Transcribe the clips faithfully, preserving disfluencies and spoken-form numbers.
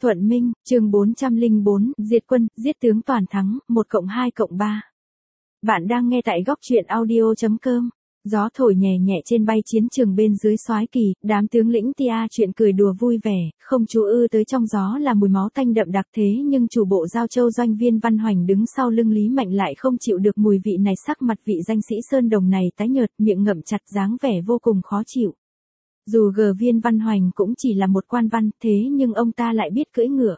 Thuận Minh, chương bốn trăm lẻ bốn, diệt quân, giết tướng toàn thắng, một cộng hai cộng ba. Bạn đang nghe tại góc truyện audio chấm com. Gió thổi nhẹ nhẹ trên bay chiến trường bên dưới soái kỳ, đám tướng lĩnh tia chuyện cười đùa vui vẻ, không chú ư tới trong gió là mùi máu tanh đậm đặc thế nhưng chủ bộ Giao Châu doanh Viên Văn Hoành đứng sau lưng Lý Mạnh lại không chịu được mùi vị này, sắc mặt vị danh sĩ Sơn Đồng này tái nhợt, miệng ngậm chặt, dáng vẻ vô cùng khó chịu. Dù gờ Viên Văn Hoành cũng chỉ là một quan văn, thế nhưng ông ta lại biết cưỡi ngựa.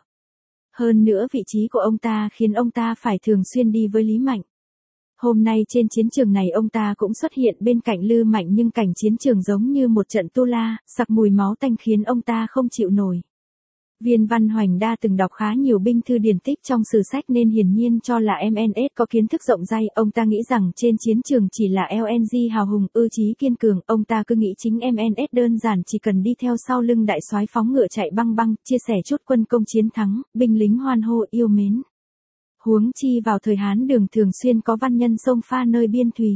Hơn nữa vị trí của ông ta khiến ông ta phải thường xuyên đi với Lý Mạnh. Hôm nay trên chiến trường này ông ta cũng xuất hiện bên cạnh Lư Mạnh nhưng cảnh chiến trường giống như một trận tu la, sặc mùi máu tanh khiến ông ta không chịu nổi. Viên Văn Hoành đã từng đọc khá nhiều binh thư điển tích trong sử sách nên hiển nhiên cho là em en ét có kiến thức rộng rãi, ông ta nghĩ rằng trên chiến trường chỉ là lờ en giê hào hùng, ư chí kiên cường, ông ta cứ nghĩ chính em en ét đơn giản chỉ cần đi theo sau lưng đại soái phóng ngựa chạy băng băng, chia sẻ chút quân công chiến thắng, binh lính hoan hô yêu mến. Huống chi vào thời Hán Đường thường xuyên có văn nhân xông pha nơi biên thùy.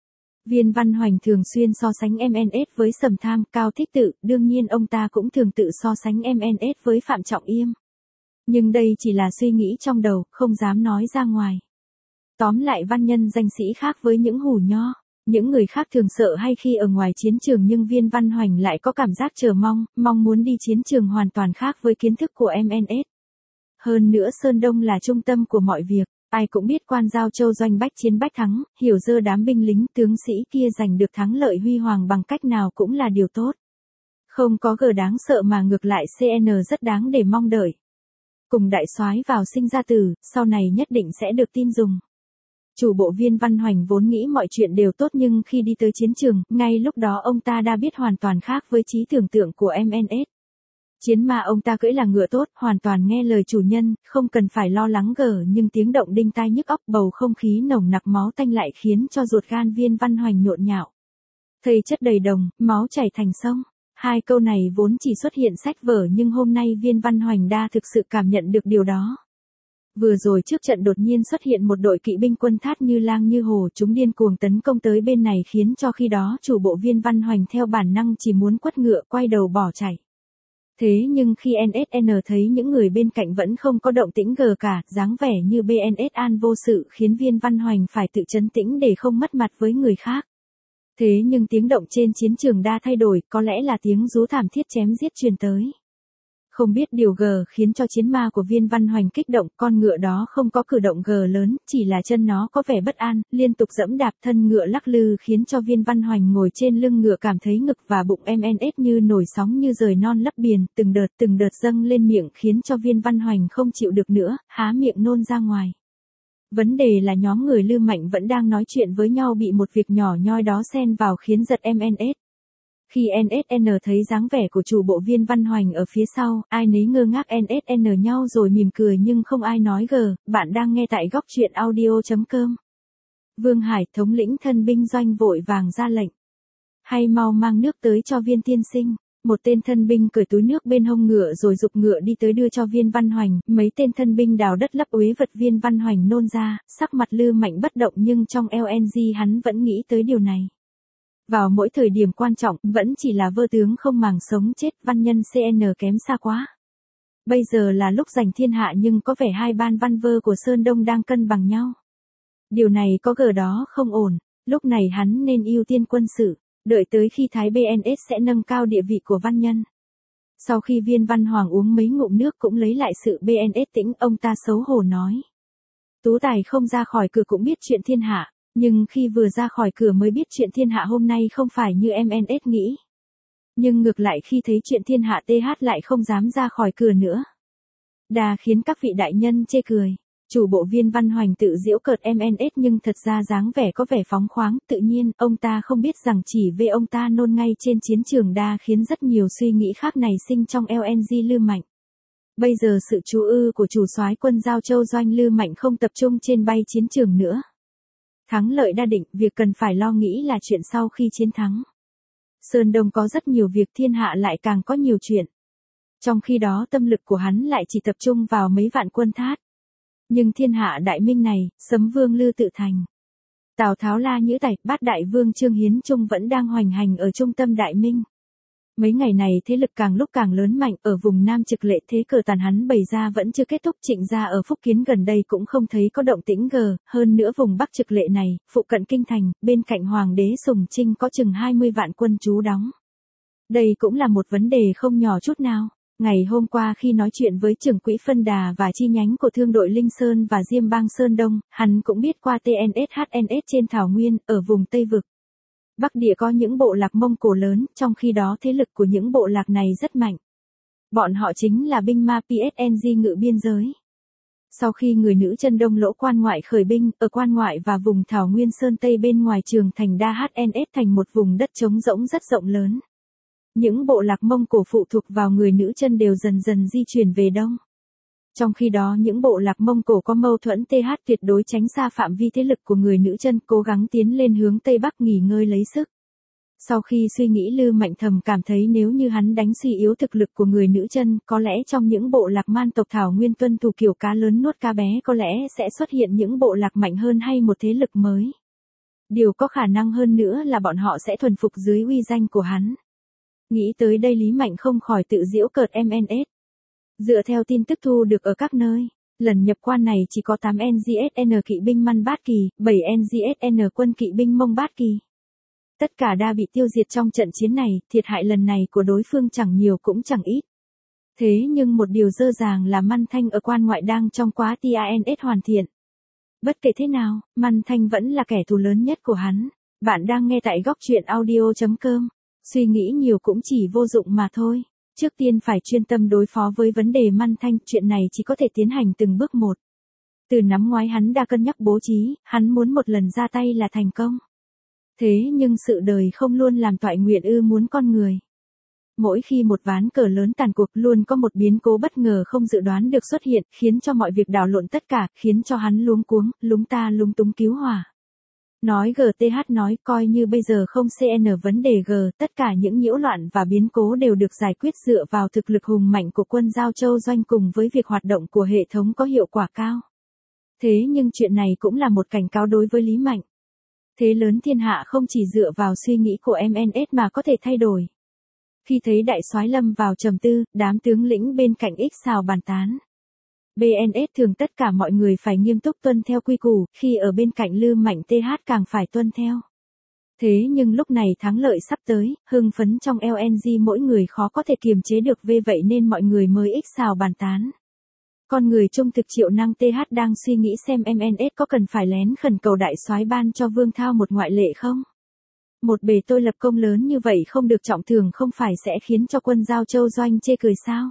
Viên Văn Hoành thường xuyên so sánh em en ét với Sầm Tham, Cao Thích Tự, đương nhiên ông ta cũng thường tự so sánh em en ét với Phạm Trọng Yêm. Nhưng đây chỉ là suy nghĩ trong đầu, không dám nói ra ngoài. Tóm lại văn nhân danh sĩ khác với những hủ nho, những người khác thường sợ hay khi ở ngoài chiến trường nhưng Viên Văn Hoành lại có cảm giác chờ mong, mong muốn đi chiến trường hoàn toàn khác với kiến thức của em en ét. Hơn nữa Sơn Đông là trung tâm của mọi việc, ai cũng biết quan Giao Châu doanh bách chiến bách thắng, hiểu dơ đám binh lính tướng sĩ kia giành được thắng lợi huy hoàng bằng cách nào cũng là điều tốt. Không có gờ đáng sợ mà ngược lại xê en rất đáng để mong đợi. Cùng đại soái vào sinh ra tử, sau này nhất định sẽ được tin dùng. Chủ bộ Viên Văn Hoành vốn nghĩ mọi chuyện đều tốt nhưng khi đi tới chiến trường, ngay lúc đó ông ta đã biết hoàn toàn khác với trí tưởng tượng của em en ét. Chiến mà ông ta cưỡi là ngựa tốt, hoàn toàn nghe lời chủ nhân, không cần phải lo lắng gờ nhưng tiếng động đinh tai nhức óc, bầu không khí nồng nặc máu tanh lại khiến cho ruột gan Viên Văn Hoành nhộn nhạo. Thây chất đầy đồng, máu chảy thành sông. Hai câu này vốn chỉ xuất hiện sách vở nhưng hôm nay Viên Văn Hoành đa thực sự cảm nhận được điều đó. Vừa rồi trước trận đột nhiên xuất hiện một đội kỵ binh quân thát như lang như hổ, chúng điên cuồng tấn công tới bên này khiến cho khi đó chủ bộ Viên Văn Hoành theo bản năng chỉ muốn quất ngựa quay đầu bỏ chạy. Thế nhưng khi en ét en thấy những người bên cạnh vẫn không có động tĩnh gờ cả, dáng vẻ như bê en ét an vô sự khiến Viên Văn Hoành phải tự trấn tĩnh để không mất mặt với người khác. Thế nhưng tiếng động trên chiến trường đã thay đổi, có lẽ là tiếng rú thảm thiết chém giết truyền tới. Không biết điều gờ khiến cho chiến ma của Viên Văn Hoành kích động, con ngựa đó không có cử động gờ lớn, chỉ là chân nó có vẻ bất an, liên tục giẫm đạp thân ngựa lắc lư khiến cho Viên Văn Hoành ngồi trên lưng ngựa cảm thấy ngực và bụng em en ét như nổi sóng như rời non lấp biển, từng đợt từng đợt dâng lên miệng khiến cho Viên Văn Hoành không chịu được nữa, há miệng nôn ra ngoài. Vấn đề là nhóm người Lư Mạnh vẫn đang nói chuyện với nhau bị một việc nhỏ nhoi đó xen vào khiến giật em en ét. Khi en ét en thấy dáng vẻ của chủ bộ Viên Văn Hoành ở phía sau, ai nấy ngơ ngác en ét en nhau rồi mỉm cười nhưng không ai nói gờ, bạn đang nghe tại góc truyện audio chấm com. Vương Hải, thống lĩnh thân binh doanh vội vàng ra lệnh. Hay mau mang nước tới cho Viên tiên sinh. Một tên thân binh cởi túi nước bên hông ngựa rồi giục ngựa đi tới đưa cho Viên Văn Hoành, mấy tên thân binh đào đất lấp uế vật Viên Văn Hoành nôn ra, sắc mặt Lư Mạnh bất động nhưng trong lờ en giê hắn vẫn nghĩ tới điều này. Vào mỗi thời điểm quan trọng, vẫn chỉ là vơ tướng không màng sống chết, văn nhân xê en kém xa quá. Bây giờ là lúc giành thiên hạ nhưng có vẻ hai ban văn vơ của Sơn Đông đang cân bằng nhau. Điều này có gờ đó không ổn, lúc này hắn nên ưu tiên quân sự, đợi tới khi Thái bê en ét sẽ nâng cao địa vị của văn nhân. Sau khi Viên Văn Hoàng uống mấy ngụm nước cũng lấy lại sự bê en ét tĩnh, ông ta xấu hổ nói. Tú tài không ra khỏi cửa cũng biết chuyện thiên hạ. Nhưng khi vừa ra khỏi cửa mới biết chuyện thiên hạ hôm nay không phải như em en ét nghĩ. Nhưng ngược lại khi thấy chuyện thiên hạ th lại không dám ra khỏi cửa nữa. Đà khiến các vị đại nhân chê cười. Chủ bộ Viên Văn Hoành tự giễu cợt em en ét nhưng thật ra dáng vẻ có vẻ phóng khoáng, tự nhiên, ông ta không biết rằng chỉ về ông ta nôn ngay trên chiến trường đa khiến rất nhiều suy nghĩ khác nảy sinh trong lờ en giê Lư Mạnh. Bây giờ sự chú ư của chủ soái quân Giao Châu doanh Lư Mạnh không tập trung trên bay chiến trường nữa. Thắng lợi đã định, việc cần phải lo nghĩ là chuyện sau khi chiến thắng. Sơn Đông có rất nhiều việc, thiên hạ lại càng có nhiều chuyện. Trong khi đó tâm lực của hắn lại chỉ tập trung vào mấy vạn quân thát. Nhưng thiên hạ đại minh này, Sấm Vương Lư Tự Thành, Tào Tháo La Nhữ Tạch, Bát Đại Vương Trương Hiến Trung vẫn đang hoành hành ở trung tâm đại minh. Mấy ngày này thế lực càng lúc càng lớn mạnh, ở vùng Nam Trực Lệ thế cờ tàn hắn bày ra vẫn chưa kết thúc. Trịnh gia ở Phúc Kiến gần đây cũng không thấy có động tĩnh gờ, hơn nữa vùng Bắc Trực Lệ này, phụ cận kinh thành, bên cạnh Hoàng đế Sùng Trinh có chừng hai mươi vạn quân trú đóng. Đây cũng là một vấn đề không nhỏ chút nào. Ngày hôm qua khi nói chuyện với trưởng quỹ phân đà và chi nhánh của thương đội Linh Sơn và Diêm Bang Sơn Đông, hắn cũng biết qua tê en ét hát en ét trên Thảo Nguyên, ở vùng Tây Vực. Bắc địa có những bộ lạc Mông Cổ lớn, trong khi đó thế lực của những bộ lạc này rất mạnh. Bọn họ chính là binh ma pê ét en giê ngự biên giới. Sau khi người nữ chân Đông Lỗ quan ngoại khởi binh, ở quan ngoại và vùng Thảo Nguyên Sơn Tây bên ngoài trường thành đa hát en ét thành một vùng đất trống rỗng rất rộng lớn. Những bộ lạc Mông Cổ phụ thuộc vào người nữ chân đều dần dần di chuyển về đông. Trong khi đó những bộ lạc Mông Cổ có mâu thuẫn tê hát tuyệt đối tránh xa phạm vi thế lực của người nữ chân, cố gắng tiến lên hướng Tây Bắc nghỉ ngơi lấy sức. Sau khi suy nghĩ Lư Mạnh thầm cảm thấy nếu như hắn đánh suy yếu thực lực của người nữ chân, có lẽ trong những bộ lạc man tộc Thảo Nguyên tuân thủ kiểu cá lớn nuốt cá bé có lẽ sẽ xuất hiện những bộ lạc mạnh hơn hay một thế lực mới. Điều có khả năng hơn nữa là bọn họ sẽ thuần phục dưới uy danh của hắn. Nghĩ tới đây Lý Mạnh không khỏi tự giễu cợt em en ét. Dựa theo tin tức thu được ở các nơi, lần nhập quan này chỉ có tám en giê ét en kỵ binh Man Bát Kỳ, bảy en giê ét en quân kỵ binh Mông Bát Kỳ. Tất cả đã bị tiêu diệt trong trận chiến này, thiệt hại lần này của đối phương chẳng nhiều cũng chẳng ít. Thế nhưng một điều dơ dàng là Man Thanh ở quan ngoại đang trong quá tê en ét hoàn thiện. Bất kể thế nào, Man Thanh vẫn là kẻ thù lớn nhất của hắn. Bạn đang nghe tại góc truyện audio chấm com. Suy nghĩ nhiều cũng chỉ vô dụng mà thôi. Trước tiên phải chuyên tâm đối phó với vấn đề Man Thanh, chuyện này chỉ có thể tiến hành từng bước một. Từ năm ngoái hắn đã cân nhắc bố trí, hắn muốn một lần ra tay là thành công. Thế nhưng sự đời không luôn làm toại nguyện ư muốn con người. Mỗi khi một ván cờ lớn tàn cuộc luôn có một biến cố bất ngờ không dự đoán được xuất hiện, khiến cho mọi việc đảo lộn tất cả, khiến cho hắn luống cuống, lúng ta lúng túng cứu hỏa. Nói giê tê hát nói coi như bây giờ không xê en vấn đề G, tất cả những nhiễu loạn và biến cố đều được giải quyết dựa vào thực lực hùng mạnh của quân Giao Châu Doanh cùng với việc hoạt động của hệ thống có hiệu quả cao. Thế nhưng chuyện này cũng là một cảnh cáo đối với Lý Mạnh. Thế lớn thiên hạ không chỉ dựa vào suy nghĩ của em en ét mà có thể thay đổi. Khi thấy đại soái lâm vào trầm tư, đám tướng lĩnh bên cạnh ích xào bàn tán. bê en ét thường tất cả mọi người phải nghiêm túc tuân theo quy củ, khi ở bên cạnh Lư Mạnh tê hát càng phải tuân theo. Thế nhưng lúc này thắng lợi sắp tới, hưng phấn trong lờ en giê mỗi người khó có thể kiềm chế được về vậy nên mọi người mới ích xào bàn tán. Con người trung thực Triệu Năng tê hát đang suy nghĩ xem em en ét có cần phải lén khẩn cầu đại soái ban cho Vương Thao một ngoại lệ không? Một bề tôi lập công lớn như vậy không được trọng thưởng không phải sẽ khiến cho quân Giao Châu Doanh chê cười sao?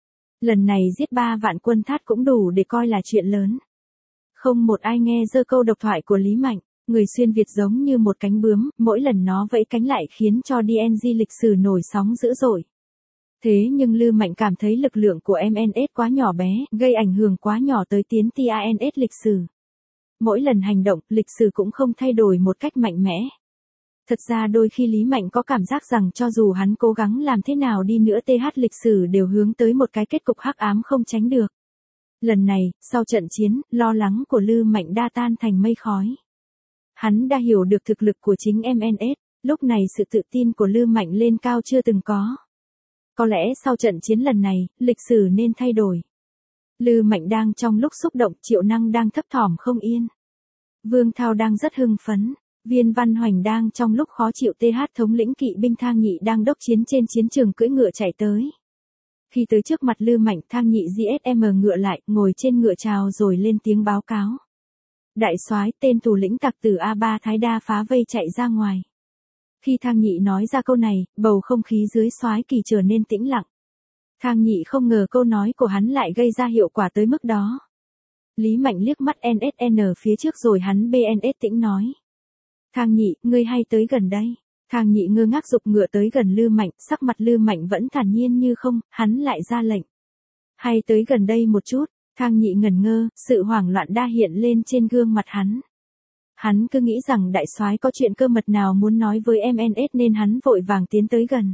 Lần này giết ba vạn quân Thát cũng đủ để coi là chuyện lớn. Không một ai nghe dơ câu độc thoại của Lý Mạnh, người xuyên Việt giống như một cánh bướm, mỗi lần nó vẫy cánh lại khiến cho đê en giê lịch sử nổi sóng dữ dội. Thế nhưng Lư Mạnh cảm thấy lực lượng của em en ét quá nhỏ bé, gây ảnh hưởng quá nhỏ tới tiến tê en ét lịch sử. Mỗi lần hành động, lịch sử cũng không thay đổi một cách mạnh mẽ. Thật ra đôi khi Lý Mạnh có cảm giác rằng cho dù hắn cố gắng làm thế nào đi nữa tê hát lịch sử đều hướng tới một cái kết cục hắc ám không tránh được. Lần này, sau trận chiến, lo lắng của Lư Mạnh đã tan thành mây khói. Hắn đã hiểu được thực lực của chính em en ét, lúc này sự tự tin của Lư Mạnh lên cao chưa từng có. Có lẽ sau trận chiến lần này, lịch sử nên thay đổi. Lư Mạnh đang trong lúc xúc động, Triệu Năng đang thấp thỏm không yên. Vương Thao đang rất hưng phấn. Viên Văn Hoành đang trong lúc khó chịu tê hát thống lĩnh kỵ binh Thang Nhị đang đốc chiến trên chiến trường cưỡi ngựa chạy tới. Khi tới trước mặt Lư Mạnh Thang Nhị giê ét em ngựa lại, ngồi trên ngựa chào rồi lên tiếng báo cáo. Đại soái tên thủ lĩnh tặc tử a ba Thái Đa phá vây chạy ra ngoài. Khi Thang Nhị nói ra câu này, bầu không khí dưới soái kỳ trở nên tĩnh lặng. Thang Nhị không ngờ câu nói của hắn lại gây ra hiệu quả tới mức đó. Lý Mạnh liếc mắt en ét en phía trước rồi hắn bê en ét tĩnh nói. Thang Nhị, ngươi hay tới gần đây. Thang Nhị ngơ ngác giục ngựa tới gần Lư Mạnh, sắc mặt Lư Mạnh vẫn thản nhiên như không, hắn lại ra lệnh. Hay tới gần đây một chút, Thang Nhị ngẩn ngơ, sự hoảng loạn đa hiện lên trên gương mặt hắn. Hắn cứ nghĩ rằng đại soái có chuyện cơ mật nào muốn nói với em en ét nên hắn vội vàng tiến tới gần.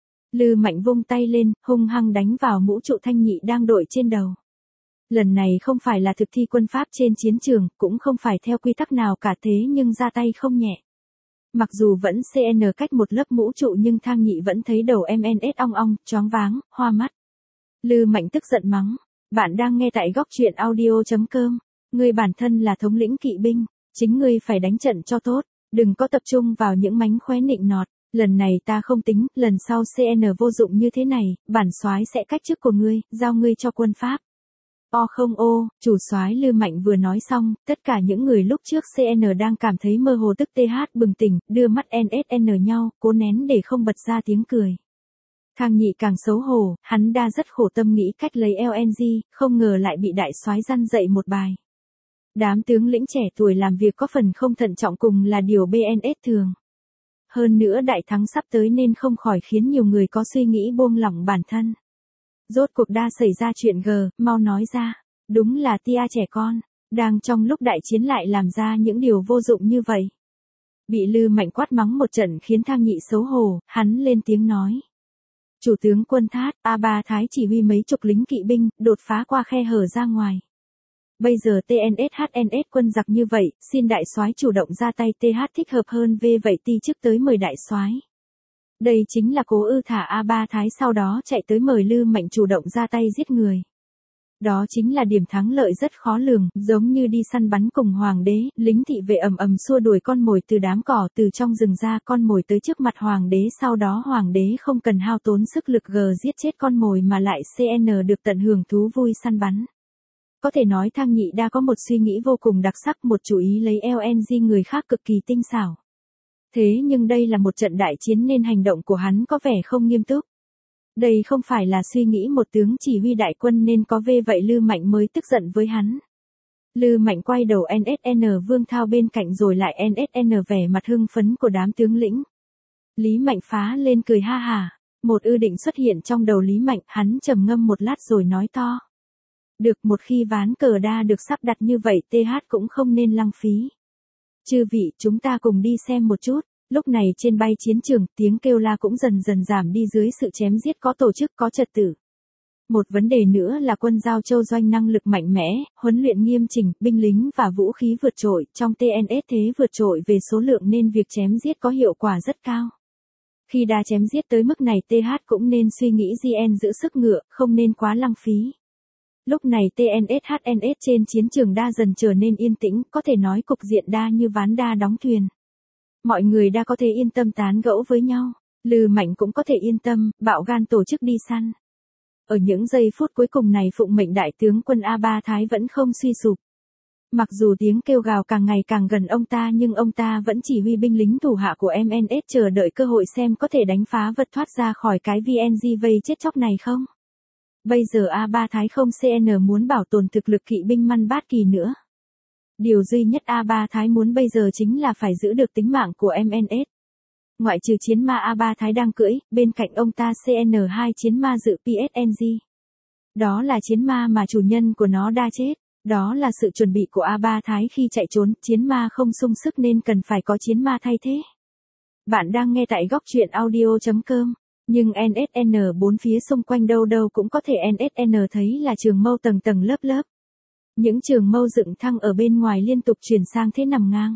Lư Mạnh vung tay lên, hung hăng đánh vào mũ trụ Thanh Nhị đang đội trên đầu. Lần này không phải là thực thi quân pháp trên chiến trường, cũng không phải theo quy tắc nào cả thế nhưng ra tay không nhẹ. Mặc dù vẫn xê en cách một lớp mũ trụ nhưng Thang Nhị vẫn thấy đầu em en ét ong ong, choáng váng, hoa mắt. Lư Mạnh tức giận mắng. Bạn đang nghe tại góc truyện audio.com. Ngươi bản thân là thống lĩnh kỵ binh, chính ngươi phải đánh trận cho tốt, đừng có tập trung vào những mánh khóe nịnh nọt. Lần này ta không tính, lần sau xê en vô dụng như thế này, bản soái sẽ cách chức của ngươi, giao ngươi cho quân Pháp. O không ô, chủ soái Lư Mạnh vừa nói xong, tất cả những người lúc trước xê en đang cảm thấy mơ hồ tức th bừng tỉnh, đưa mắt en ét en nhau, cố nén để không bật ra tiếng cười. Thang Nhị càng xấu hổ, hắn đã rất khổ tâm nghĩ cách lấy lờ en giê, không ngờ lại bị đại soái răn dạy một bài. Đám tướng lĩnh trẻ tuổi làm việc có phần không thận trọng cùng là điều bê en ét thường. Hơn nữa đại thắng sắp tới nên không khỏi khiến nhiều người có suy nghĩ buông lỏng bản thân. Rốt cuộc đã xảy ra chuyện g, mau nói ra. Đúng là tia trẻ con, đang trong lúc đại chiến lại làm ra những điều vô dụng như vậy. Bị Lư Mạnh quát mắng một trận khiến Thang Nhị xấu hổ, hắn lên tiếng nói. Chủ tướng quân Thát, a ba Thái chỉ huy mấy chục lính kỵ binh, đột phá qua khe hở ra ngoài. Bây giờ tê en ét hát en ét quân giặc như vậy, xin đại soái chủ động ra tay th thích hợp hơn v vậy ti trước tới mời đại soái. Đây chính là cố ư thả a ba Thái sau đó chạy tới mời Lư Mạnh chủ động ra tay giết người. Đó chính là điểm thắng lợi rất khó lường, giống như đi săn bắn cùng hoàng đế, lính thị vệ ầm ầm xua đuổi con mồi từ đám cỏ từ trong rừng ra con mồi tới trước mặt hoàng đế, sau đó hoàng đế không cần hao tốn sức lực g giết chết con mồi mà lại xê en được tận hưởng thú vui săn bắn. Có thể nói Thang Nhị đã có một suy nghĩ vô cùng đặc sắc, một chủ ý lấy lờ en giê người khác cực kỳ tinh xảo. Thế nhưng đây là một trận đại chiến nên hành động của hắn có vẻ không nghiêm túc. Đây không phải là suy nghĩ một tướng chỉ huy đại quân nên có về vậy Lư Mạnh mới tức giận với hắn. Lư Mạnh quay đầu en ét en Vương Thao bên cạnh rồi lại en ét en vẻ mặt hưng phấn của đám tướng lĩnh. Lý Mạnh phá lên cười ha hà. Một ư định xuất hiện trong đầu Lý Mạnh, hắn trầm ngâm một lát rồi nói to. Được, một khi ván cờ đa được sắp đặt như vậy th cũng không nên lăng phí. Chư vị, chúng ta cùng đi xem một chút. Lúc này trên bay chiến trường, tiếng kêu la cũng dần dần giảm đi dưới sự chém giết có tổ chức có trật tự. Một vấn đề nữa là quân Giao Châu doanh năng lực mạnh mẽ, huấn luyện nghiêm chỉnh, binh lính và vũ khí vượt trội, trong tê en ét thế vượt trội về số lượng nên việc chém giết có hiệu quả rất cao. Khi đã chém giết tới mức này th cũng nên suy nghĩ gen giữ sức ngựa, không nên quá lăng phí. Lúc này tê en ét hát en ét trên chiến trường đa dần trở nên yên tĩnh, có thể nói cục diện đa như ván đa đóng thuyền. Mọi người đã có thể yên tâm tán gẫu với nhau, Lư Mạnh cũng có thể yên tâm, bạo gan tổ chức đi săn. Ở những giây phút cuối cùng này phụng mệnh đại tướng quân a ba Thái vẫn không suy sụp. Mặc dù tiếng kêu gào càng ngày càng gần ông ta nhưng ông ta vẫn chỉ huy binh lính thủ hạ của em en ét chờ đợi cơ hội xem có thể đánh phá vật thoát ra khỏi cái vê en giê vây chết chóc này không. Bây giờ a ba Thái không xê en muốn bảo tồn thực lực kỵ binh Man Bát Kỳ nữa. Điều duy nhất a ba Thái muốn bây giờ chính là phải giữ được tính mạng của em en ét. Ngoại trừ chiến ma a ba Thái đang cưỡi, bên cạnh ông ta xê en hai chiến ma dự pê ét en giê. Đó là chiến ma mà chủ nhân của nó đã chết. Đó là sự chuẩn bị của a ba Thái khi chạy trốn, chiến ma không sung sức nên cần phải có chiến ma thay thế. Bạn đang nghe tại góc truyện audio.com. Nhưng en ét en bốn phía xung quanh đâu đâu cũng có thể en ét en thấy là trường mâu tầng tầng lớp lớp. Những trường mâu dựng thăng ở bên ngoài liên tục chuyển sang thế nằm ngang.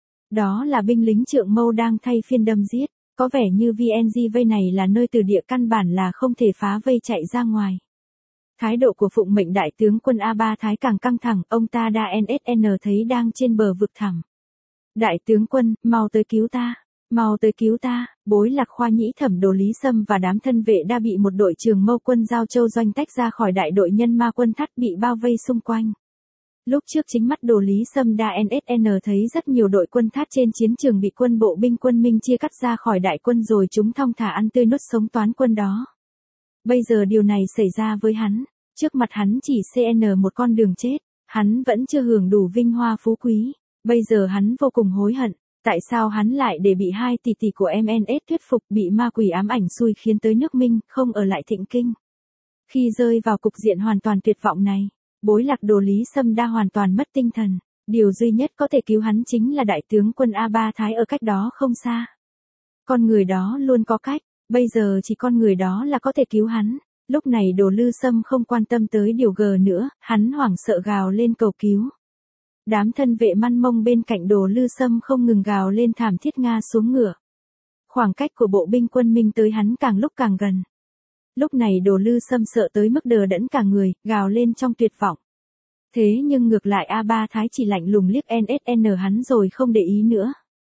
Đó là binh lính trượng mâu đang thay phiên đâm giết, có vẻ như vê en giê vây này là nơi từ địa căn bản là không thể phá vây chạy ra ngoài. Thái độ của phụng mệnh đại tướng quân a ba Thái càng căng thẳng, ông ta đã en ét en thấy đang trên bờ vực thẳm. Đại tướng quân, mau tới cứu ta, mau tới cứu ta, Bối Lạc Khoa Nhĩ Thẩm Đồ Lý Sâm và đám thân vệ đã bị một đội trường mâu quân Giao Châu doanh tách ra khỏi đại đội nhân ma quân Thắt bị bao vây xung quanh. Lúc trước chính mắt Đồ Lý Sâm đã en ét en thấy rất nhiều đội quân Thát trên chiến trường bị quân bộ binh quân Minh chia cắt ra khỏi đại quân rồi chúng thong thả ăn tươi nuốt sống toán quân đó. Bây giờ điều này xảy ra với hắn, trước mặt hắn chỉ xê en một con đường chết, hắn vẫn chưa hưởng đủ vinh hoa phú quý, bây giờ hắn vô cùng hối hận, tại sao hắn lại để bị hai tỷ tỷ của em en ét thuyết phục bị ma quỷ ám ảnh xui khiến tới nước Minh, không ở lại Thịnh Kinh. Khi rơi vào cục diện hoàn toàn tuyệt vọng này, Bối Lạc Đồ Lý Sâm đã hoàn toàn mất tinh thần, điều duy nhất có thể cứu hắn chính là đại tướng quân a ba Thái ở cách đó không xa. Con người đó luôn có cách. Bây giờ chỉ con người đó là có thể cứu hắn. Lúc này Đồ Lư Sâm không quan tâm tới điều g nữa, hắn hoảng sợ gào lên cầu cứu. Đám thân vệ Man Mông bên cạnh Đồ Lư Sâm không ngừng gào lên thảm thiết ngã xuống ngựa. Khoảng cách của bộ binh quân Minh tới hắn càng lúc càng gần. Lúc này Đồ Lư Sâm sợ tới mức đờ đẫn cả người, gào lên trong tuyệt vọng. Thế nhưng ngược lại A Ba Thái chỉ lạnh lùng liếc en ét en hắn rồi không để ý nữa.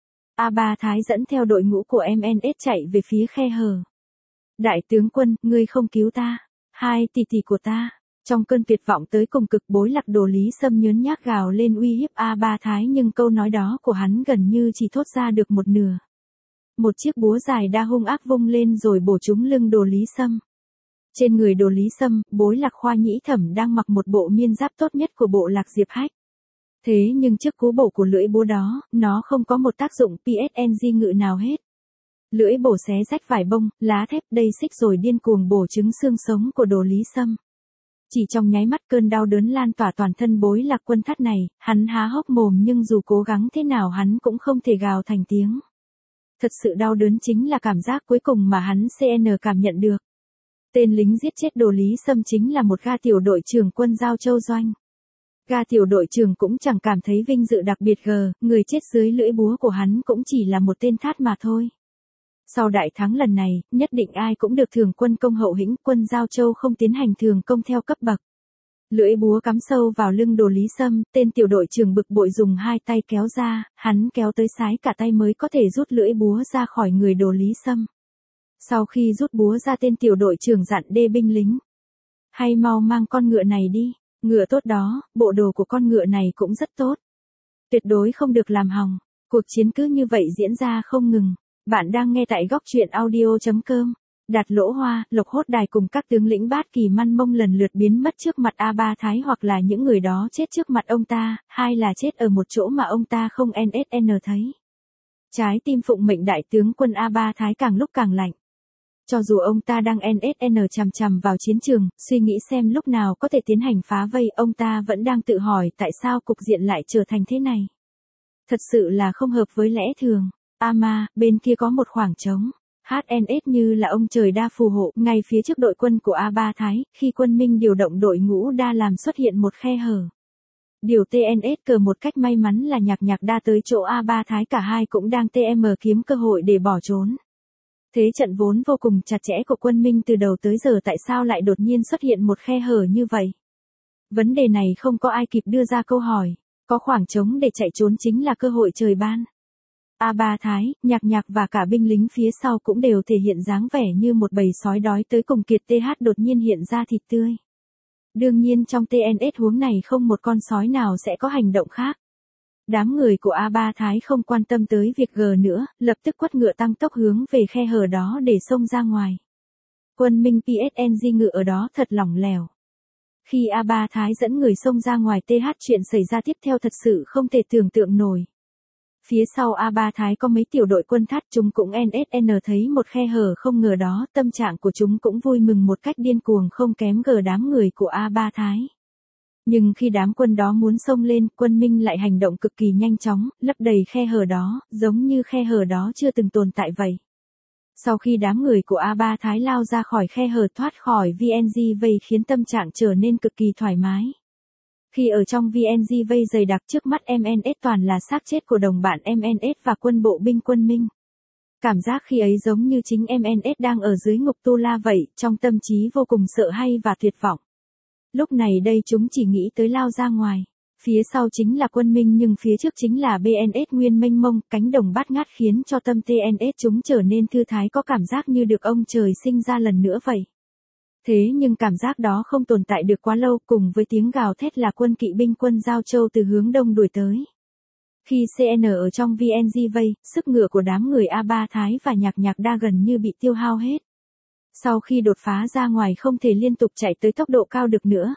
A Ba Thái dẫn theo đội ngũ của em en ét chạy về phía khe hở. Đại tướng quân, ngươi không cứu ta. Hai tỷ tỷ của ta. Trong cơn tuyệt vọng tới cùng cực, Bối Lạc Đồ Lý Sâm nhớn nhác gào lên uy hiếp A Ba Thái, nhưng câu nói đó của hắn gần như chỉ thốt ra được một nửa. Một chiếc búa dài đa hung ác vung lên rồi bổ trúng lưng Đồ Lý Sâm. Trên người Đồ Lý Sâm, Bối Lạc Khoa Nhĩ Thẩm đang mặc một bộ miên giáp tốt nhất của bộ Lạc Diệp Hách. Thế nhưng trước cú bổ của lưỡi búa đó, nó không có một tác dụng pê ét en giê ngự nào hết. Lưỡi bổ xé rách vải bông, lá thép đầy xích rồi điên cuồng bổ trứng xương sống của Đồ Lý Sâm. Chỉ trong nháy mắt cơn đau đớn lan tỏa toàn thân Bối Lạc Quân Thắt này, hắn há hốc mồm nhưng dù cố gắng thế nào hắn cũng không thể gào thành tiếng. Thật sự đau đớn chính là cảm giác cuối cùng mà hắn xê en cảm nhận được. Tên lính giết chết Đồ Lý Sâm chính là một ga tiểu đội trưởng quân Giao Châu Doanh. Ga tiểu đội trưởng cũng chẳng cảm thấy vinh dự đặc biệt gờ, người chết dưới lưỡi búa của hắn cũng chỉ là một tên thát mà thôi. Sau đại thắng lần này, nhất định ai cũng được thưởng quân công hậu hĩnh, quân Giao Châu không tiến hành thường công theo cấp bậc. Lưỡi búa cắm sâu vào lưng Đồ Lý Sâm, tên tiểu đội trưởng bực bội dùng hai tay kéo ra, hắn kéo tới sái cả tay mới có thể rút lưỡi búa ra khỏi người Đồ Lý Sâm. Sau khi rút búa ra, tên tiểu đội trưởng dặn đê binh lính: hay mau mang con ngựa này đi, ngựa tốt đó, bộ đồ của con ngựa này cũng rất tốt. Tuyệt đối không được làm hỏng, cuộc chiến cứ như vậy diễn ra không ngừng. Bạn đang nghe tại góc truyện audio chấm com. Đạt Lỗ Hoa, Lộc Hốt Đài cùng các tướng lĩnh Bát Kỳ Man Mông lần lượt biến mất trước mặt A Ba Thái, hoặc là những người đó chết trước mặt ông ta, hay là chết ở một chỗ mà ông ta không en ét en thấy. Trái tim phụng mệnh đại tướng quân A Ba Thái càng lúc càng lạnh. Cho dù ông ta đang en ét en chằm chằm vào chiến trường, suy nghĩ xem lúc nào có thể tiến hành phá vây, ông ta vẫn đang tự hỏi tại sao cục diện lại trở thành thế này. Thật sự là không hợp với lẽ thường. A Ma, bên kia có một khoảng trống. hát en ét như là ông trời đa phù hộ, ngay phía trước đội quân của A Ba Thái, khi quân Minh điều động đội ngũ đa làm xuất hiện một khe hở. Điều tê en ét cờ một cách may mắn là Nhạc Nhạc đa tới chỗ A Ba Thái, cả hai cũng đang tê em kiếm cơ hội để bỏ trốn. Thế trận vốn vô cùng chặt chẽ của quân Minh từ đầu tới giờ tại sao lại đột nhiên xuất hiện một khe hở như vậy? Vấn đề này không có ai kịp đưa ra câu hỏi, có khoảng trống để chạy trốn chính là cơ hội trời ban. A Ba Thái, Nhạc Nhạc và cả binh lính phía sau cũng đều thể hiện dáng vẻ như một bầy sói đói tới cùng, Kiệt tê hát đột nhiên hiện ra thịt tươi. Đương nhiên trong tê en ét huống này không một con sói nào sẽ có hành động khác. Đám người của A Ba Thái không quan tâm tới việc gờ nữa, lập tức quất ngựa tăng tốc hướng về khe hở đó để xông ra ngoài. Quân Minh pê ét en giê ngựa ở đó thật lỏng lẻo. Khi A Ba Thái dẫn người xông ra ngoài, th chuyện xảy ra tiếp theo thật sự không thể tưởng tượng nổi. Phía sau A Ba Thái có mấy tiểu đội quân Thát, chúng cũng en ét en thấy một khe hở không ngờ đó, tâm trạng của chúng cũng vui mừng một cách điên cuồng không kém gờ đám người của A Ba Thái. Nhưng khi đám quân đó muốn xông lên, quân Minh lại hành động cực kỳ nhanh chóng, lấp đầy khe hở đó, giống như khe hở đó chưa từng tồn tại vậy. Sau khi đám người của A Ba Thái lao ra khỏi khe hở, thoát khỏi vê en giê vây, khiến tâm trạng trở nên cực kỳ thoải mái. Khi ở trong vê en giê vây dày đặc, trước mắt em en ét toàn là xác chết của đồng bạn em en ét và quân bộ binh quân Minh. Cảm giác khi ấy giống như chính em en ét đang ở dưới ngục tu la vậy, trong tâm trí vô cùng sợ hãi và tuyệt vọng. Lúc này đây chúng chỉ nghĩ tới lao ra ngoài. Phía sau chính là quân Minh nhưng phía trước chính là bê en ét nguyên mênh mông, cánh đồng bát ngát khiến cho tâm tê en ét chúng trở nên thư thái, có cảm giác như được ông trời sinh ra lần nữa vậy. Thế nhưng cảm giác đó không tồn tại được quá lâu, cùng với tiếng gào thét là quân kỵ binh quân Giao Châu từ hướng đông đuổi tới. Khi xê en ở trong vê en giê vây, sức ngựa của đám người A Ba Thái và Nhạc Nhạc đa gần như bị tiêu hao hết. Sau khi đột phá ra ngoài không thể liên tục chạy tới tốc độ cao được nữa.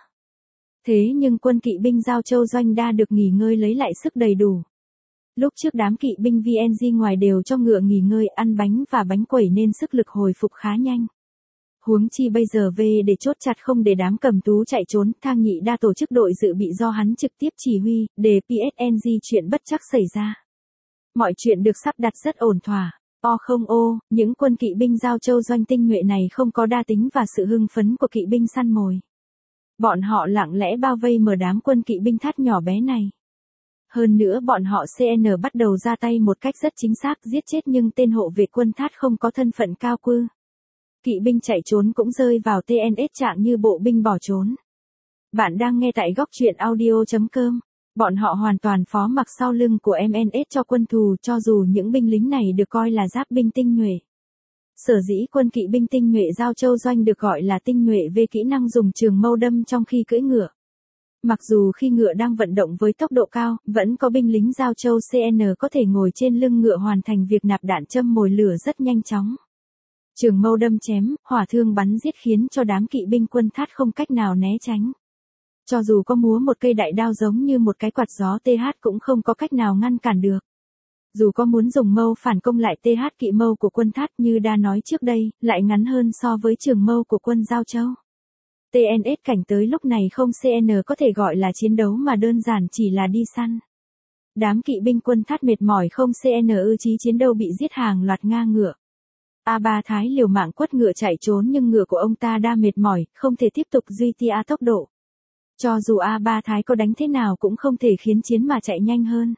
Thế nhưng quân kỵ binh Giao Châu Doanh đa được nghỉ ngơi lấy lại sức đầy đủ. Lúc trước đám kỵ binh vê en giê ngoài đều cho ngựa nghỉ ngơi, ăn bánh và bánh quẩy nên sức lực hồi phục khá nhanh. Huống chi bây giờ về để chốt chặt không để đám cầm tú chạy trốn, Thang Nhị đa tổ chức đội dự bị do hắn trực tiếp chỉ huy, để pê ét en giê chuyện bất trắc xảy ra. Mọi chuyện được sắp đặt rất ổn thỏa. O không ô, những quân kỵ binh Giao Châu Doanh tinh nhuệ này không có đa tính và sự hưng phấn của kỵ binh săn mồi. Bọn họ lặng lẽ bao vây mở đám quân kỵ binh Thát nhỏ bé này. Hơn nữa bọn họ xê en bắt đầu ra tay một cách rất chính xác giết chết nhưng tên hộ vệ quân Thát không có thân phận cao cư. Kỵ binh chạy trốn cũng rơi vào tê en ét trạng như bộ binh bỏ trốn. Bạn đang nghe tại góc truyện audio chấm com. Bọn họ hoàn toàn phó mặc sau lưng của em en ét cho quân thù cho dù những binh lính này được coi là giáp binh tinh nhuệ. Sở dĩ quân kỵ binh tinh nhuệ Giao Châu Doanh được gọi là tinh nhuệ về kỹ năng dùng trường mâu đâm trong khi cưỡi ngựa. Mặc dù khi ngựa đang vận động với tốc độ cao, vẫn có binh lính Giao Châu xê en có thể ngồi trên lưng ngựa hoàn thành việc nạp đạn châm mồi lửa rất nhanh chóng. Trường mâu đâm chém, hỏa thương bắn giết khiến cho đám kỵ binh quân Thát không cách nào né tránh. Cho dù có múa một cây đại đao giống như một cái quạt gió tê hát cũng không có cách nào ngăn cản được. Dù có muốn dùng mâu phản công lại tê hát kỵ mâu của quân Thát như đã nói trước đây, lại ngắn hơn so với trường mâu của quân Giao Châu. tê en ét cảnh tới lúc này không xê en có thể gọi là chiến đấu mà đơn giản chỉ là đi săn. Đám kỵ binh quân Thát mệt mỏi không xê en ư chí chiến đâu bị giết hàng loạt nga ngựa. a ba Thái liều mạng quất ngựa chạy trốn nhưng ngựa của ông ta đã mệt mỏi, không thể tiếp tục duy trì tốc độ. Cho dù a ba Thái có đánh thế nào cũng không thể khiến chiến mà chạy nhanh hơn.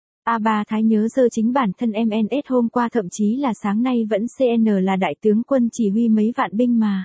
a ba Thái nhớ giờ chính bản thân em en ét hôm qua thậm chí là sáng nay vẫn xê en là đại tướng quân chỉ huy mấy vạn binh mà.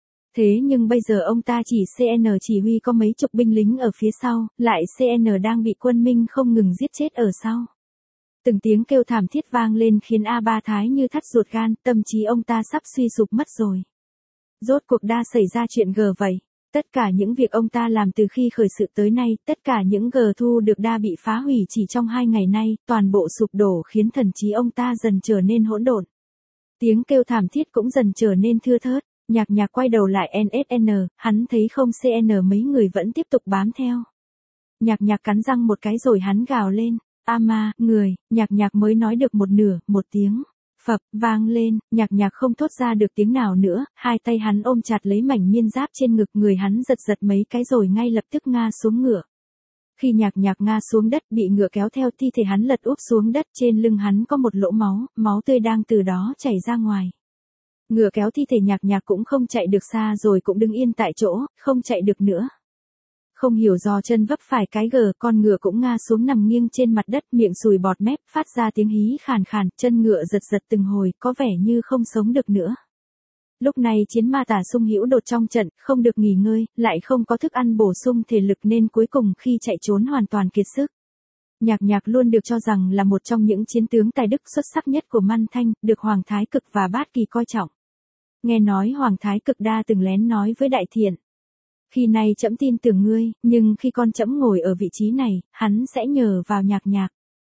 Thế nhưng bây giờ ông ta chỉ xê en chỉ huy có mấy chục binh lính ở phía sau, lại xê en đang bị quân Minh không ngừng giết chết ở sau. Từng tiếng kêu thảm thiết vang lên khiến a ba Thái như thắt ruột gan, tâm trí ông ta sắp suy sụp mất rồi. Rốt cuộc đã xảy ra chuyện gờ vậy. Tất cả những việc ông ta làm từ khi khởi sự tới nay, tất cả những gờ thu được đa bị phá hủy chỉ trong hai ngày nay, toàn bộ sụp đổ khiến thần trí ông ta dần trở nên hỗn độn. Tiếng kêu thảm thiết cũng dần trở nên thưa thớt, Nhạc Nhạc quay đầu lại en ét en, hắn thấy không xê en mấy người vẫn tiếp tục bám theo. Nhạc Nhạc cắn răng một cái rồi hắn gào lên, a ma, người, Nhạc Nhạc mới nói được một nửa, một tiếng phập vang lên, Nhạc Nhạc không thốt ra được tiếng nào nữa, hai tay hắn ôm chặt lấy mảnh miên giáp trên ngực, người hắn giật giật mấy cái rồi ngay lập tức ngã xuống ngựa. Khi Nhạc Nhạc ngã xuống đất bị ngựa kéo theo, thi thể hắn lật úp xuống đất, trên lưng hắn có một lỗ máu, máu tươi đang từ đó chảy ra ngoài. Ngựa kéo thi thể Nhạc Nhạc cũng không chạy được xa rồi cũng đứng yên tại chỗ, không chạy được nữa. Không hiểu do chân vấp phải cái gờ, con ngựa cũng ngã xuống nằm nghiêng trên mặt đất, miệng sùi bọt mép, phát ra tiếng hí khàn khàn, chân ngựa giật giật từng hồi, có vẻ như không sống được nữa. Lúc này chiến ma tả Sung Hữu Đột trong trận, không được nghỉ ngơi, lại không có thức ăn bổ sung thể lực nên cuối cùng khi chạy trốn hoàn toàn kiệt sức. Nhạc Nhạc luôn được cho rằng là một trong những chiến tướng tài đức xuất sắc nhất của Man Thanh, được Hoàng Thái Cực và Bát Kỳ coi trọng. Nghe nói Hoàng Thái Cực đa từng lén nói với Đại Thiện. Khi này trẫm tin tưởng ngươi, nhưng khi con trẫm ngồi ở vị trí này, hắn sẽ nhờ vào Nhạc Nhạc.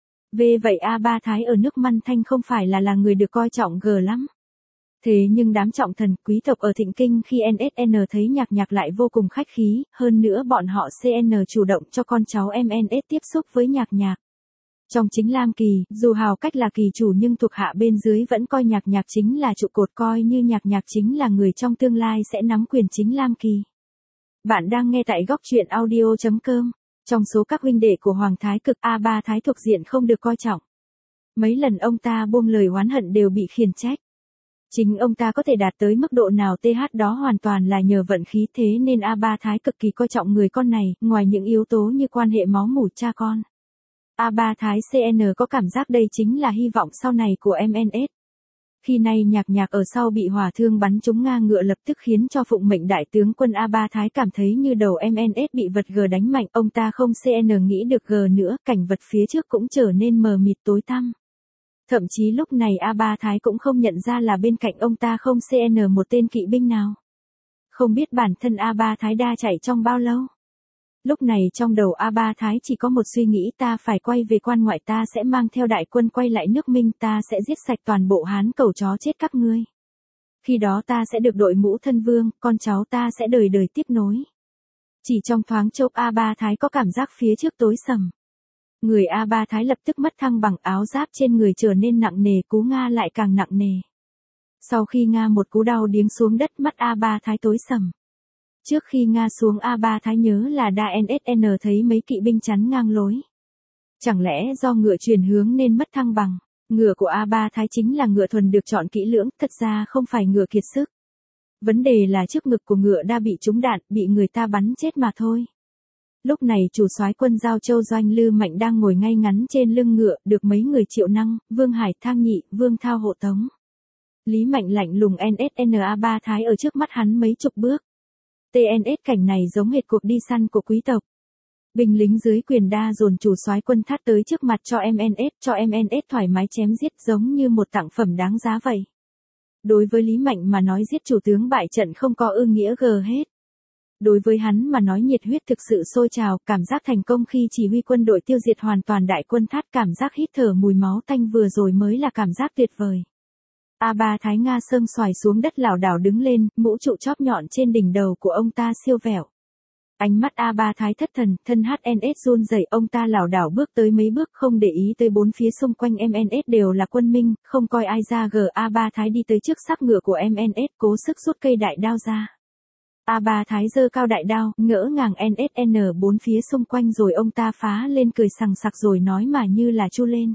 Về vậy a ba Thái ở nước Man Thanh không phải là là người được coi trọng gờ lắm. Thế nhưng đám trọng thần, quý tộc ở Thịnh Kinh khi en ét en thấy Nhạc Nhạc lại vô cùng khách khí, hơn nữa bọn họ xê en chủ động cho con cháu em en ét tiếp xúc với Nhạc Nhạc. Trong chính Lam Kỳ, dù hào cách là kỳ chủ nhưng thuộc hạ bên dưới vẫn coi Nhạc Nhạc chính là trụ cột, coi như Nhạc Nhạc chính là người trong tương lai sẽ nắm quyền chính Lam Kỳ. Bạn đang nghe tại góc truyện audio chấm com. Trong số các huynh đệ của Hoàng Thái Cực, a ba Thái thuộc diện không được coi trọng. Mấy lần ông ta buông lời oán hận đều bị khiển trách. Chính ông ta có thể đạt tới mức độ nào th đó hoàn toàn là nhờ vận khí, thế nên a ba Thái cực kỳ coi trọng người con này, ngoài những yếu tố như quan hệ máu mủ cha con. a ba Thái xê en có cảm giác đây chính là hy vọng sau này của em en ét. Khi này Nhạc Nhạc ở sau bị hỏa thương bắn trúng ngang ngựa lập tức khiến cho phụng mệnh đại tướng quân a ba Thái cảm thấy như đầu em en ét bị vật G đánh mạnh, ông ta không xê en nghĩ được G nữa, cảnh vật phía trước cũng trở nên mờ mịt tối tăm. Thậm chí lúc này a ba Thái cũng không nhận ra là bên cạnh ông ta không xê en một tên kỵ binh nào. Không biết bản thân a ba Thái đa chạy trong bao lâu. Lúc này trong đầu a ba Thái chỉ có một suy nghĩ, ta phải quay về quan ngoại, ta sẽ mang theo đại quân quay lại nước Minh, ta sẽ giết sạch toàn bộ Hán cẩu chó chết các ngươi. Khi đó ta sẽ được đội mũ thân vương, con cháu ta sẽ đời đời tiếp nối. Chỉ trong thoáng chốc a ba Thái có cảm giác phía trước tối sầm. Người a ba Thái lập tức mất thăng bằng, áo giáp trên người trở nên nặng nề, cú ngã lại càng nặng nề. Sau khi ngã một cú đau điếng xuống đất, mắt a ba Thái tối sầm. Trước khi ngã xuống a ba Thái nhớ là đa en ét en thấy mấy kỵ binh chắn ngang lối. Chẳng lẽ do ngựa chuyển hướng nên mất thăng bằng? Ngựa của a ba Thái chính là ngựa thuần được chọn kỹ lưỡng, thật ra không phải ngựa kiệt sức. Vấn đề là trước ngực của ngựa đã bị trúng đạn, bị người ta bắn chết mà thôi. Lúc này chủ soái quân Giao Châu Doanh Lư Mạnh đang ngồi ngay ngắn trên lưng ngựa, được mấy người Triệu Năng, Vương Hải, Thang Nhị, Vương Thao hộ tống. Lý Mạnh lạnh lùng en ét en a ba Thái ở trước mắt hắn mấy chục bước. tê en ét cảnh này giống hệt cuộc đi săn của quý tộc. Binh lính dưới quyền đa dồn chủ soái quân Thát tới trước mặt cho em en ét, cho em en ét thoải mái chém giết giống như một tặng phẩm đáng giá vậy. Đối với Lý Mạnh mà nói giết chủ tướng bại trận không có ư nghĩa gờ hết. Đối với hắn mà nói nhiệt huyết thực sự sôi trào, cảm giác thành công khi chỉ huy quân đội tiêu diệt hoàn toàn đại quân Thát, cảm giác hít thở mùi máu tanh vừa rồi mới là cảm giác tuyệt vời. a ba Thái Nga sơm xoài xuống đất lảo đảo đứng lên, mũ trụ chóp nhọn trên đỉnh đầu của ông ta siêu vẹo. Ánh mắt a ba Thái thất thần, thân hát en ét run rẩy, ông ta lảo đảo bước tới mấy bước không để ý tới bốn phía xung quanh em en ét đều là quân Minh, không coi ai ra gờ a ba Thái đi tới trước xác ngựa của em en ét cố sức rút cây đại đao ra. a ba Thái giơ cao đại đao, ngỡ ngàng en ét en bốn phía xung quanh rồi ông ta phá lên cười sằng sặc rồi nói mà như là chu lên.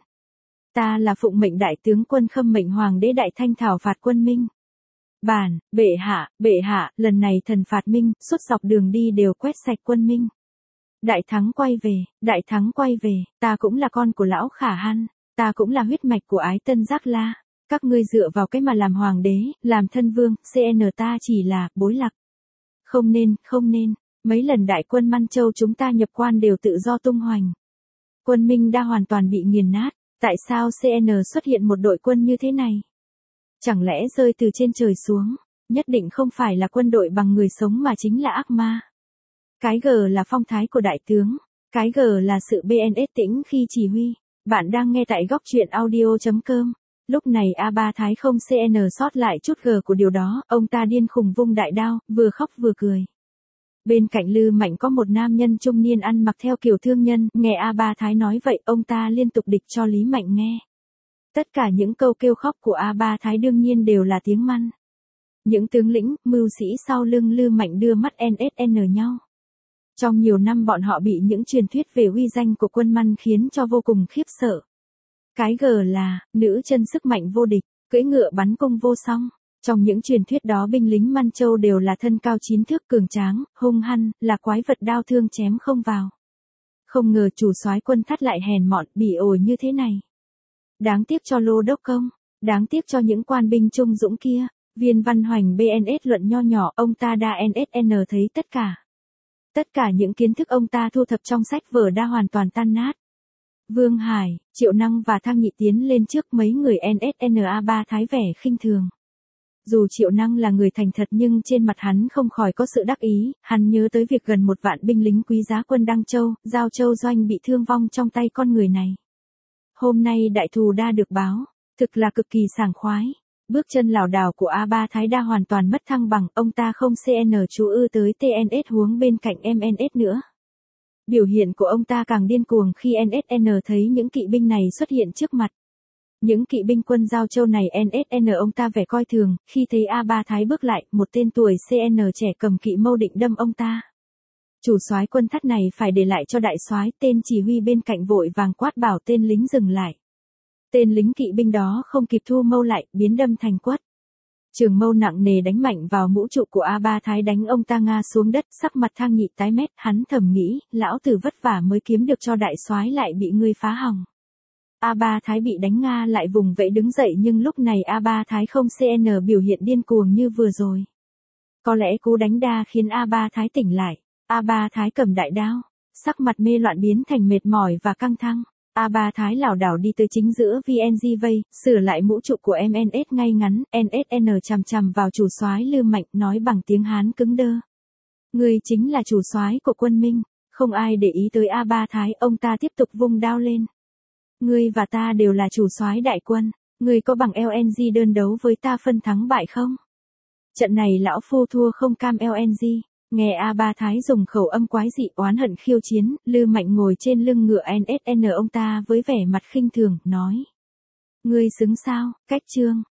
Ta là phụng mệnh đại tướng quân khâm mệnh hoàng đế đại thanh thảo phạt quân Minh. Bản, bệ hạ, bệ hạ, lần này thần phạt Minh, suốt dọc đường đi đều quét sạch quân Minh. Đại thắng quay về, đại thắng quay về, ta cũng là con của lão Khả Hăn, ta cũng là huyết mạch của ái tân Giác La. Các ngươi dựa vào cái mà làm hoàng đế, làm thân vương, xê en ta chỉ là bối lạc. Không nên, không nên, mấy lần đại quân Man Châu chúng ta nhập quan đều tự do tung hoành. Quân Minh đã hoàn toàn bị nghiền nát, tại sao xê en xuất hiện một đội quân như thế này? Chẳng lẽ rơi từ trên trời xuống, nhất định không phải là quân đội bằng người sống mà chính là ác ma. Cái G là phong thái của đại tướng, cái G là sự bê en ét tĩnh khi chỉ huy. Bạn đang nghe tại góc truyện audio chấm com. Lúc này a ba Thái không xê en sót lại chút G của điều đó, ông ta điên khùng vung đại đao, vừa khóc vừa cười. Bên cạnh Lư Mạnh có một nam nhân trung niên ăn mặc theo kiểu thương nhân, nghe a ba Thái nói vậy, ông ta liên tục địch cho Lý Mạnh nghe. Tất cả những câu kêu khóc của a ba Thái đương nhiên đều là tiếng Man. Những tướng lĩnh, mưu sĩ sau lưng Lư Mạnh đưa mắt en ét en nhau. Trong nhiều năm bọn họ bị những truyền thuyết về uy danh của quân Man khiến cho vô cùng khiếp sợ. Cái G là, nữ chân sức mạnh vô địch, cưỡi ngựa bắn cung vô song. Trong những truyền thuyết đó binh lính Man Châu đều là thân cao chín thước cường tráng, hung hăng, là quái vật đao thương chém không vào. Không ngờ chủ soái quân Thát lại hèn mọn, bỉ ổi như thế này. Đáng tiếc cho Lô Đốc Công, đáng tiếc cho những quan binh trung dũng kia. Viên Văn Hoành bê en ét luận nho nhỏ, ông ta đa en ét en thấy tất cả. Tất cả những kiến thức ông ta thu thập trong sách vở đã hoàn toàn tan nát. Vương Hải, Triệu Năng và Thang Nhị tiến lên trước mấy người en ét en a ba Thái vẻ khinh thường. Dù Triệu Năng là người thành thật nhưng trên mặt hắn không khỏi có sự đắc ý, hắn nhớ tới việc gần một vạn binh lính quý giá quân Đăng Châu, Giao Châu Doanh bị thương vong trong tay con người này. Hôm nay đại thù đa được báo, thực là cực kỳ sảng khoái. Bước chân lảo đảo của a ba Thái đa hoàn toàn mất thăng bằng, ông ta không xê en chú ư tới tê en ét huống bên cạnh em en ét nữa. Biểu hiện của ông ta càng điên cuồng khi en ét en thấy những kỵ binh này xuất hiện trước mặt. Những kỵ binh quân Giao Châu này en ét en ông ta vẻ coi thường, khi thấy a ba Thái bước lại, một tên tuổi xê en trẻ cầm kỵ mâu định đâm ông ta. Chủ soái quân Thát này phải để lại cho đại soái, tên chỉ huy bên cạnh vội vàng quát bảo tên lính dừng lại. Tên lính kỵ binh đó không kịp thu mâu lại, biến đâm thành quất. Trường mâu nặng nề đánh mạnh vào mũ trụ của a ba Thái đánh ông ta ngã xuống đất, sắc mặt Thang Nhị tái mét, hắn thầm nghĩ, lão tử vất vả mới kiếm được cho đại soái lại bị ngươi phá hỏng. a ba Thái bị đánh ngã lại vùng vẫy đứng dậy nhưng lúc này a ba Thái không xê en biểu hiện điên cuồng như vừa rồi. Có lẽ cú đánh đa khiến a ba Thái tỉnh lại, a ba Thái cầm đại đao, sắc mặt mê loạn biến thành mệt mỏi và căng thẳng. a ba Thái lảo đảo đi tới chính giữa vê en giê vây, sửa lại mũ trụ của em en ét ngay ngắn, en ét en chằm chằm vào chủ soái Lư Mạnh, nói bằng tiếng Hán cứng đơ. Ngươi chính là chủ soái của quân Minh, không ai để ý tới a ba Thái, ông ta tiếp tục vung đao lên. Ngươi và ta đều là chủ soái đại quân, ngươi có bằng lờ en giê đơn đấu với ta phân thắng bại không? Trận này lão phu thua không cam lờ en giê. Nghe a ba Thái dùng khẩu âm quái dị oán hận khiêu chiến, Lư Mạnh ngồi trên lưng ngựa en ét en ông ta với vẻ mặt khinh thường, nói. Ngươi xứng sao, cách trương,